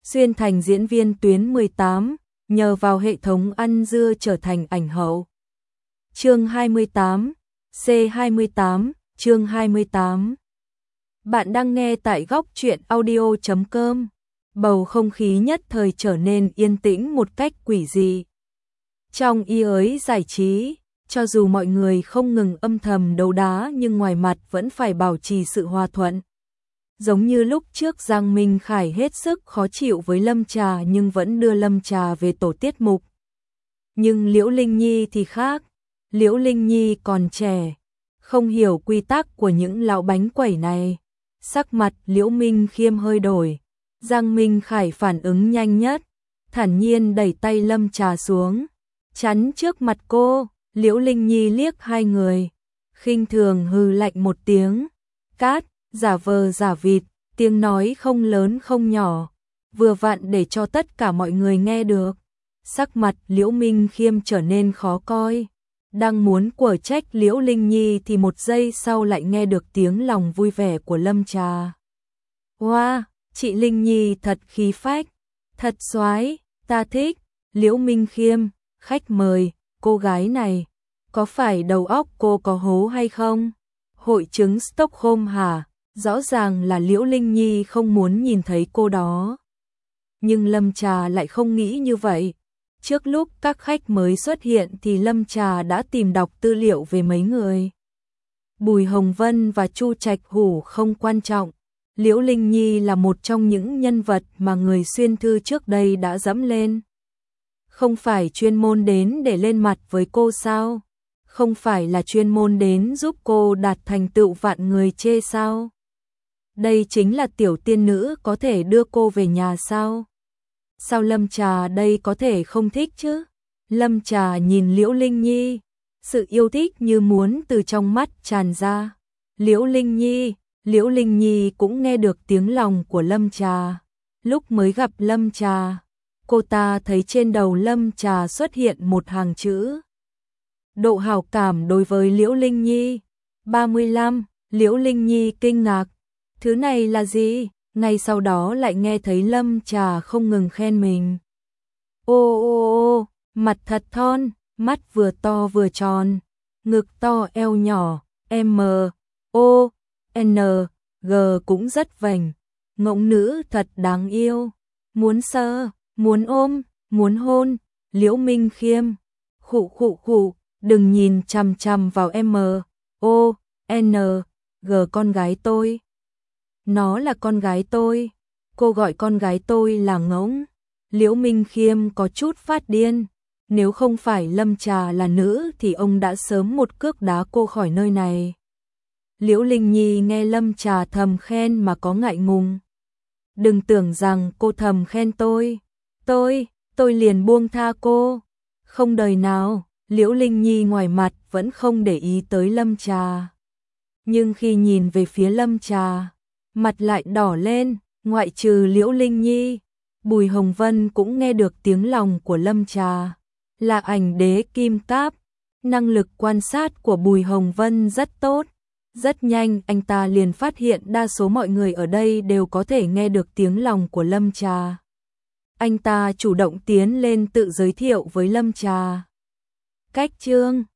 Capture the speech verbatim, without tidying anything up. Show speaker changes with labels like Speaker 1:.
Speaker 1: xuyên thành diễn viên tuyến mười tám, nhờ vào hệ thống ăn dưa trở thành ảnh hậu. Chương hai mươi tám, C hai mươi tám, chương hai mươi tám. Bạn đang nghe tại góc truyện audio chấm com. Bầu không khí nhất thời trở nên yên tĩnh một cách quỷ dị. Trong y ới giải trí, cho dù mọi người không ngừng âm thầm đấu đá nhưng ngoài mặt vẫn phải bảo trì sự hòa thuận. Giống như lúc trước Giang Minh Khải hết sức khó chịu với Lâm Trà nhưng vẫn đưa Lâm Trà về tổ tiết mục. Nhưng Liễu Linh Nhi thì khác. Liễu Linh Nhi còn trẻ, không hiểu quy tắc của những lão bánh quẩy này. Sắc mặt Liễu Minh Khiêm hơi đổi. Giang Minh Khải phản ứng nhanh nhất, thản nhiên đẩy tay Lâm Trà xuống, chắn trước mặt cô. Liễu Linh Nhi liếc hai người, khinh thường hừ lạnh một tiếng, cát, giả vờ giả vịt, tiếng nói không lớn không nhỏ, vừa vặn để cho tất cả mọi người nghe được. Sắc mặt Liễu Minh Khiêm trở nên khó coi, đang muốn quở trách Liễu Linh Nhi thì một giây sau lại nghe được tiếng lòng vui vẻ của Lâm Trà. Wow, chị Linh Nhi thật khí phách, thật soái, ta thích. Liễu Minh Khiêm, khách mời, cô gái này, có phải đầu óc cô có hố hay không? Hội chứng Stockholm hả? Rõ ràng là Liễu Linh Nhi không muốn nhìn thấy cô đó. Nhưng Lâm Trà lại không nghĩ như vậy. Trước lúc các khách mới xuất hiện thì Lâm Trà đã tìm đọc tư liệu về mấy người. Bùi Hồng Vân và Chu Trạch Hủ không quan trọng. Liễu Linh Nhi là một trong những nhân vật mà người xuyên thư trước đây đã dẫm lên. Không phải chuyên môn đến để lên mặt với cô sao? Không phải là chuyên môn đến giúp cô đạt thành tựu vạn người chê sao? Đây chính là tiểu tiên nữ có thể đưa cô về nhà sao? Sao Lâm Trà đây có thể không thích chứ? Lâm Trà nhìn Liễu Linh Nhi, sự yêu thích như muốn từ trong mắt tràn ra. Liễu Linh Nhi, Liễu Linh Nhi cũng nghe được tiếng lòng của Lâm Trà. Lúc mới gặp Lâm Trà, cô ta thấy trên đầu Lâm Trà xuất hiện một hàng chữ. Độ hảo cảm đối với Liễu Linh Nhi, ba mươi lăm. Liễu Linh Nhi kinh ngạc, thứ này là gì? Ngay sau đó lại nghe thấy Lâm Trà không ngừng khen mình. Ô ô ô, mặt thật thon, mắt vừa to vừa tròn, ngực to eo nhỏ, M, O, N, G cũng rất vành, ngỗng nữ thật đáng yêu, muốn sờ, muốn ôm, muốn hôn. Liễu Minh Khiêm, khụ khụ khụ, đừng nhìn chằm chằm vào M, O, N, G con gái tôi. Nó là con gái tôi, cô gọi con gái tôi là ngỗng. Liễu Minh Khiêm có chút phát điên, nếu không phải Lâm Trà là nữ thì ông đã sớm một cước đá cô khỏi nơi này. Liễu Linh Nhi nghe Lâm Trà thầm khen mà có ngại ngùng. Đừng tưởng rằng cô thầm khen tôi, tôi, tôi liền buông tha cô. Không đời nào. Liễu Linh Nhi ngoài mặt vẫn không để ý tới Lâm Trà. Nhưng khi nhìn về phía Lâm Trà, mặt lại đỏ lên. Ngoại trừ Liễu Linh Nhi, Bùi Hồng Vân cũng nghe được tiếng lòng của Lâm Trà. Là ảnh đế kim cáp, năng lực quan sát của Bùi Hồng Vân rất tốt. Rất nhanh anh ta liền phát hiện đa số mọi người ở đây đều có thể nghe được tiếng lòng của Lâm Trà. Anh ta chủ động tiến lên tự giới thiệu với Lâm Trà. Cách chương